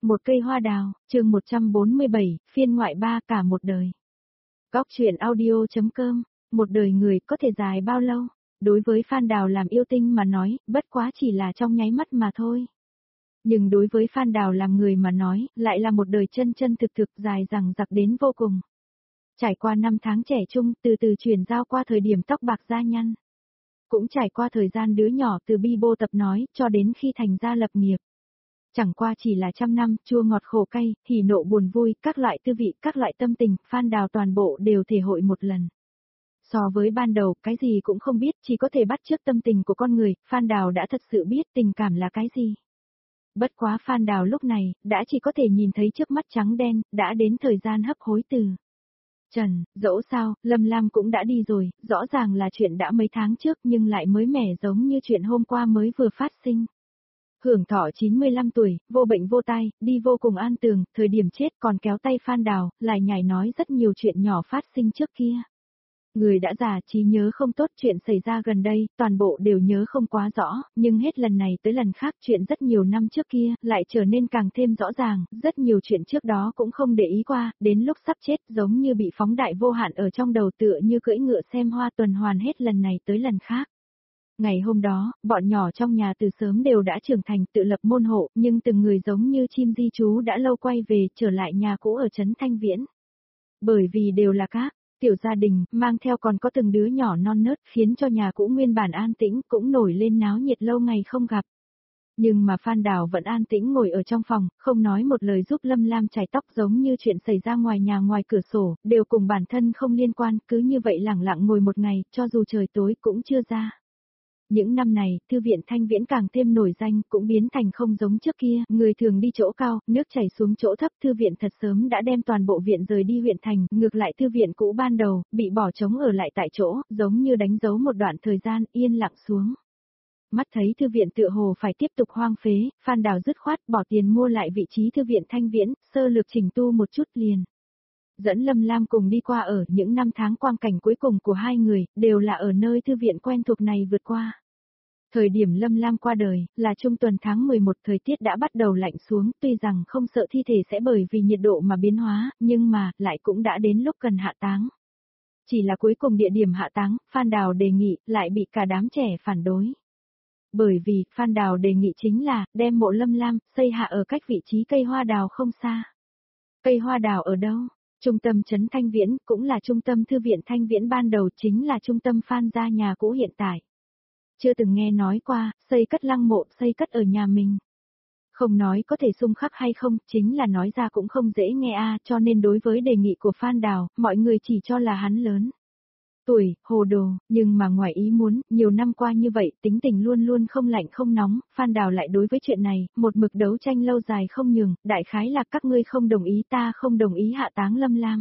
Một cây hoa đào, chương 147, phiên ngoại 3 cả một đời. Góc truyện audio.com, một đời người có thể dài bao lâu? Đối với Phan Đào làm yêu tinh mà nói, bất quá chỉ là trong nháy mắt mà thôi. Nhưng đối với Phan Đào làm người mà nói, lại là một đời chân chân thực thực dài dằng dặc đến vô cùng. Trải qua 5 tháng trẻ trung, từ từ chuyển giao qua thời điểm tóc bạc da nhăn. Cũng trải qua thời gian đứa nhỏ từ bi bô tập nói, cho đến khi thành ra lập nghiệp. Chẳng qua chỉ là 100 năm, chua ngọt khổ cay, hỉ nộ buồn vui, các loại tư vị, các loại tâm tình, Phan Đào toàn bộ đều thể hội một lần. So với ban đầu, cái gì cũng không biết, chỉ có thể bắt chước tâm tình của con người, Phan Đào đã thật sự biết tình cảm là cái gì. Bất quá Phan Đào lúc này, đã chỉ có thể nhìn thấy trước mắt trắng đen, đã đến thời gian hấp hối từ. Trần, dẫu sao, Lâm Lam cũng đã đi rồi, rõ ràng là chuyện đã mấy tháng trước nhưng lại mới mẻ giống như chuyện hôm qua mới vừa phát sinh. Hưởng thọ 95 tuổi, vô bệnh vô tai, đi vô cùng an tường, thời điểm chết còn kéo tay Phan Đào, lại nhảy nói rất nhiều chuyện nhỏ phát sinh trước kia. Người đã già trí nhớ không tốt, chuyện xảy ra gần đây, toàn bộ đều nhớ không quá rõ, nhưng hết lần này tới lần khác chuyện rất nhiều năm trước kia, lại trở nên càng thêm rõ ràng, rất nhiều chuyện trước đó cũng không để ý qua, đến lúc sắp chết giống như bị phóng đại vô hạn ở trong đầu tựa như cưỡi ngựa xem hoa tuần hoàn hết lần này tới lần khác. Ngày hôm đó, bọn nhỏ trong nhà từ sớm đều đã trưởng thành tự lập môn hộ, nhưng từng người giống như chim di trú đã lâu quay về trở lại nhà cũ ở trấn Thanh Viễn. Bởi vì đều là các tiểu gia đình, mang theo còn có từng đứa nhỏ non nớt khiến cho nhà cũ nguyên bản an tĩnh cũng nổi lên náo nhiệt lâu ngày không gặp. Nhưng mà Phan Đào vẫn an tĩnh ngồi ở trong phòng, không nói một lời giúp Lâm Lam chải tóc giống như chuyện xảy ra ngoài nhà ngoài cửa sổ, đều cùng bản thân không liên quan, cứ như vậy lẳng lặng ngồi một ngày, cho dù trời tối cũng chưa ra. Những năm này, thư viện Thanh Viễn càng thêm nổi danh, cũng biến thành không giống trước kia, người thường đi chỗ cao, nước chảy xuống chỗ thấp, thư viện thật sớm đã đem toàn bộ viện rời đi huyện thành, ngược lại thư viện cũ ban đầu, bị bỏ trống ở lại tại chỗ, giống như đánh dấu một đoạn thời gian, yên lặng xuống. Mắt thấy thư viện tựa hồ phải tiếp tục hoang phế, Phan Đào dứt khoát bỏ tiền mua lại vị trí thư viện Thanh Viễn, sơ lược chỉnh tu một chút liền. Dẫn Lâm Lam cùng đi qua ở những năm tháng quang cảnh cuối cùng của hai người, đều là ở nơi thư viện quen thuộc này vượt qua. Thời điểm Lâm Lam qua đời, là trung tuần tháng 11, thời tiết đã bắt đầu lạnh xuống, tuy rằng không sợ thi thể sẽ bởi vì nhiệt độ mà biến hóa, nhưng mà, lại cũng đã đến lúc cần hạ táng. Chỉ là cuối cùng địa điểm hạ táng, Phan Đào đề nghị, lại bị cả đám trẻ phản đối. Bởi vì, Phan Đào đề nghị chính là, đem mộ Lâm Lam, xây hạ ở cách vị trí cây hoa đào không xa. Cây hoa đào ở đâu? Trung tâm trấn Thanh Viễn, cũng là trung tâm thư viện Thanh Viễn ban đầu, chính là trung tâm Phan gia nhà cũ hiện tại. Chưa từng nghe nói qua, xây cất lăng mộ, xây cất ở nhà mình. Không nói có thể xung khắc hay không, chính là nói ra cũng không dễ nghe cho nên đối với đề nghị của Phan Đào, mọi người chỉ cho là hắn lớn tuổi, hồ đồ, nhưng mà ngoài ý muốn, nhiều năm qua như vậy, tính tình luôn luôn không lạnh không nóng, Phan Đào lại đối với chuyện này, một mực đấu tranh lâu dài không nhường, đại khái là các ngươi không đồng ý ta không đồng ý hạ táng Lâm Lam.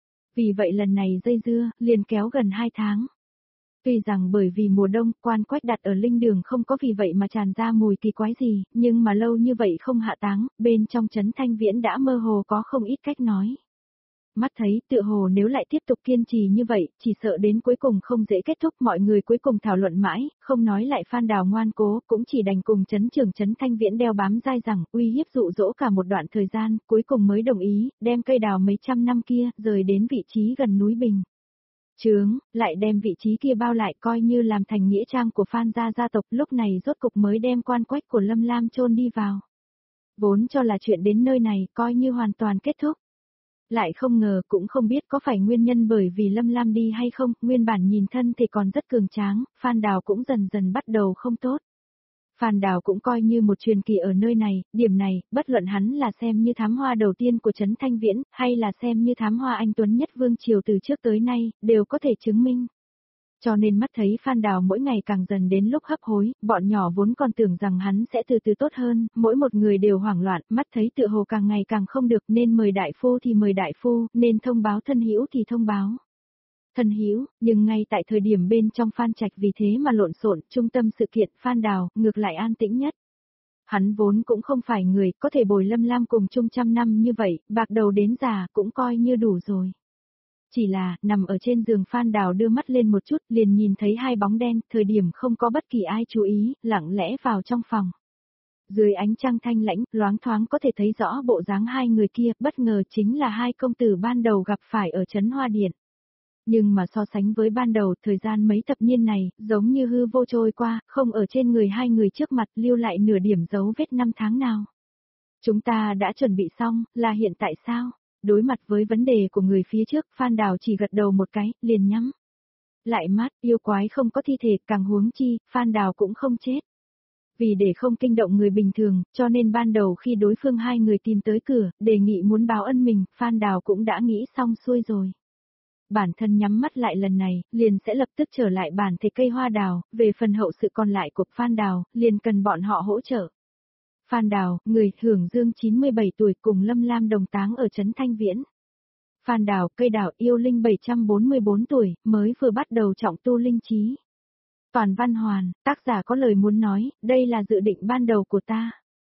Vì vậy lần này dây dưa, liền kéo gần 2 tháng. Tuy rằng bởi vì mùa đông, quan quách đặt ở linh đường không có vì vậy mà tràn ra mùi kỳ quái gì, nhưng mà lâu như vậy không hạ táng, bên trong trấn Thanh Viễn đã mơ hồ có không ít cách nói. Mắt thấy tựa hồ nếu lại tiếp tục kiên trì như vậy, chỉ sợ đến cuối cùng không dễ kết thúc, mọi người cuối cùng thảo luận mãi, không nói lại Phan Đào ngoan cố, cũng chỉ đành cùng trấn trưởng trấn Thanh Viễn đeo bám dai rằng, uy hiếp dụ dỗ cả một đoạn thời gian, cuối cùng mới đồng ý, đem cây đào mấy trăm năm kia, rời đến vị trí gần núi Bình. Lại đem vị trí kia bao lại coi như làm thành nghĩa trang của Phan gia tộc, lúc này rốt cục mới đem quan quách của Lâm Lam chôn đi vào. Vốn cho là chuyện đến nơi này coi như hoàn toàn kết thúc. Lại không ngờ cũng không biết có phải nguyên nhân bởi vì Lâm Lam đi hay không, nguyên bản nhìn thân thì còn rất cường tráng, Phan Đào cũng dần dần bắt đầu không tốt. Phan Đào cũng coi như một truyền kỳ ở nơi này, điểm này, bất luận hắn là xem như thám hoa đầu tiên của trấn Thanh Viễn, hay là xem như thám hoa anh tuấn nhất vương triều từ trước tới nay, đều có thể chứng minh. Cho nên mắt thấy Phan Đào mỗi ngày càng dần đến lúc hấp hối, bọn nhỏ vốn còn tưởng rằng hắn sẽ từ từ tốt hơn, mỗi một người đều hoảng loạn, mắt thấy tựa hồ càng ngày càng không được, nên mời đại phu thì mời đại phu, nên thông báo thân hữu thì thông báo. Thân hữu, nhưng ngay tại thời điểm bên trong Phan Trạch vì thế mà lộn xộn, trung tâm sự kiện Phan Đào, ngược lại an tĩnh nhất. Hắn vốn cũng không phải người, có thể bồi Lâm Lam cùng chung 100 năm như vậy, bạc đầu đến già, cũng coi như đủ rồi. Chỉ là, nằm ở trên giường Phan Đào đưa mắt lên một chút, liền nhìn thấy hai bóng đen, thời điểm không có bất kỳ ai chú ý, lặng lẽ vào trong phòng. Dưới ánh trăng thanh lãnh, loáng thoáng có thể thấy rõ bộ dáng hai người kia, bất ngờ chính là hai công tử ban đầu gặp phải ở trấn Hoa Điện. Nhưng mà so sánh với ban đầu, thời gian mấy thập niên này, giống như hư vô trôi qua, không ở trên người hai người trước mặt lưu lại nửa điểm dấu vết năm tháng nào. Chúng ta đã chuẩn bị xong, là hiện tại sao? Đối mặt với vấn đề của người phía trước, Phan Đào chỉ gật đầu một cái, liền nhắm lại mắt, yêu quái không có thi thể, càng huống chi, Phan Đào cũng không chết. Vì để không kinh động người bình thường, cho nên ban đầu khi đối phương hai người tìm tới cửa, đề nghị muốn báo ân mình, Phan Đào cũng đã nghĩ xong xuôi rồi. Bản thân nhắm mắt lại lần này, liền sẽ lập tức trở lại bản thể cây hoa đào, về phần hậu sự còn lại của Phan Đào, liền cần bọn họ hỗ trợ. Phan Đào, người hưởng dương 97 tuổi cùng Lâm Lam đồng táng ở trấn Thanh Viễn. Phan Đào, cây đào yêu linh 744 tuổi, mới vừa bắt đầu trọng tu linh trí. Toàn Văn Hoàn, tác giả có lời muốn nói, đây là dự định ban đầu của ta.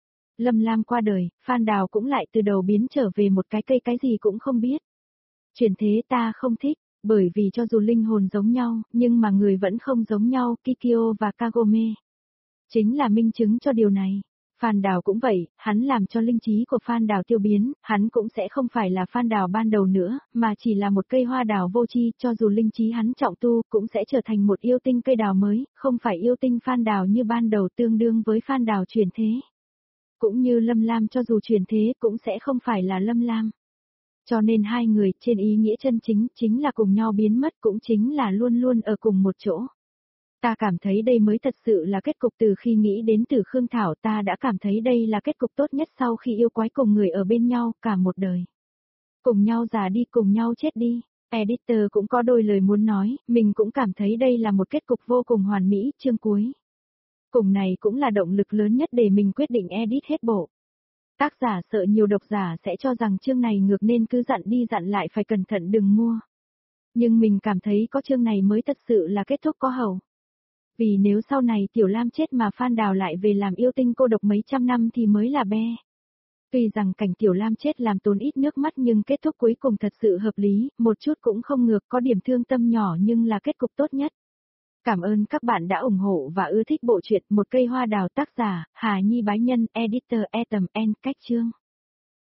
Lâm Lam qua đời, Phan Đào cũng lại từ đầu biến trở về một cái cây cái gì cũng không biết. Chuyển thế ta không thích, bởi vì cho dù linh hồn giống nhau, nhưng mà người vẫn không giống nhau, Kikyo và Kagome. Chính là minh chứng cho điều này. Phan Đào cũng vậy, hắn làm cho linh trí của Phan Đào tiêu biến, hắn cũng sẽ không phải là Phan Đào ban đầu nữa, mà chỉ là một cây hoa đào vô tri, cho dù linh trí hắn trọng tu, cũng sẽ trở thành một yêu tinh cây đào mới, không phải yêu tinh Phan Đào như ban đầu tương đương với Phan Đào chuyển thế. Cũng như Lâm Lam cho dù chuyển thế cũng sẽ không phải là Lâm Lam. Cho nên hai người trên ý nghĩa chân chính, chính là cùng nhau biến mất cũng chính là luôn luôn ở cùng một chỗ. Ta cảm thấy đây mới thật sự là kết cục từ khi nghĩ đến Tử Khương Thảo ta đã cảm thấy đây là kết cục tốt nhất sau khi yêu quái cùng người ở bên nhau cả một đời. Cùng nhau già đi cùng nhau chết đi. Editor cũng có đôi lời muốn nói, mình cũng cảm thấy đây là một kết cục vô cùng hoàn mỹ, chương cuối. Cùng này cũng là động lực lớn nhất để mình quyết định edit hết bộ. Tác giả sợ nhiều độc giả sẽ cho rằng chương này ngược nên cứ dặn đi dặn lại phải cẩn thận đừng mua. Nhưng mình cảm thấy có chương này mới thật sự là kết thúc có hậu. Vì nếu sau này Tiểu Lam chết mà Phan Đào lại về làm yêu tinh cô độc mấy trăm năm thì mới là be. Tuy rằng cảnh Tiểu Lam chết làm tốn ít nước mắt nhưng kết thúc cuối cùng thật sự hợp lý, một chút cũng không ngược, có điểm thương tâm nhỏ nhưng là kết cục tốt nhất. Cảm ơn các bạn đã ủng hộ và ưa thích bộ truyện Một Cây Hoa Đào, tác giả Hà Nhi Bái Nhân, editor Ethem N. Cách Chương.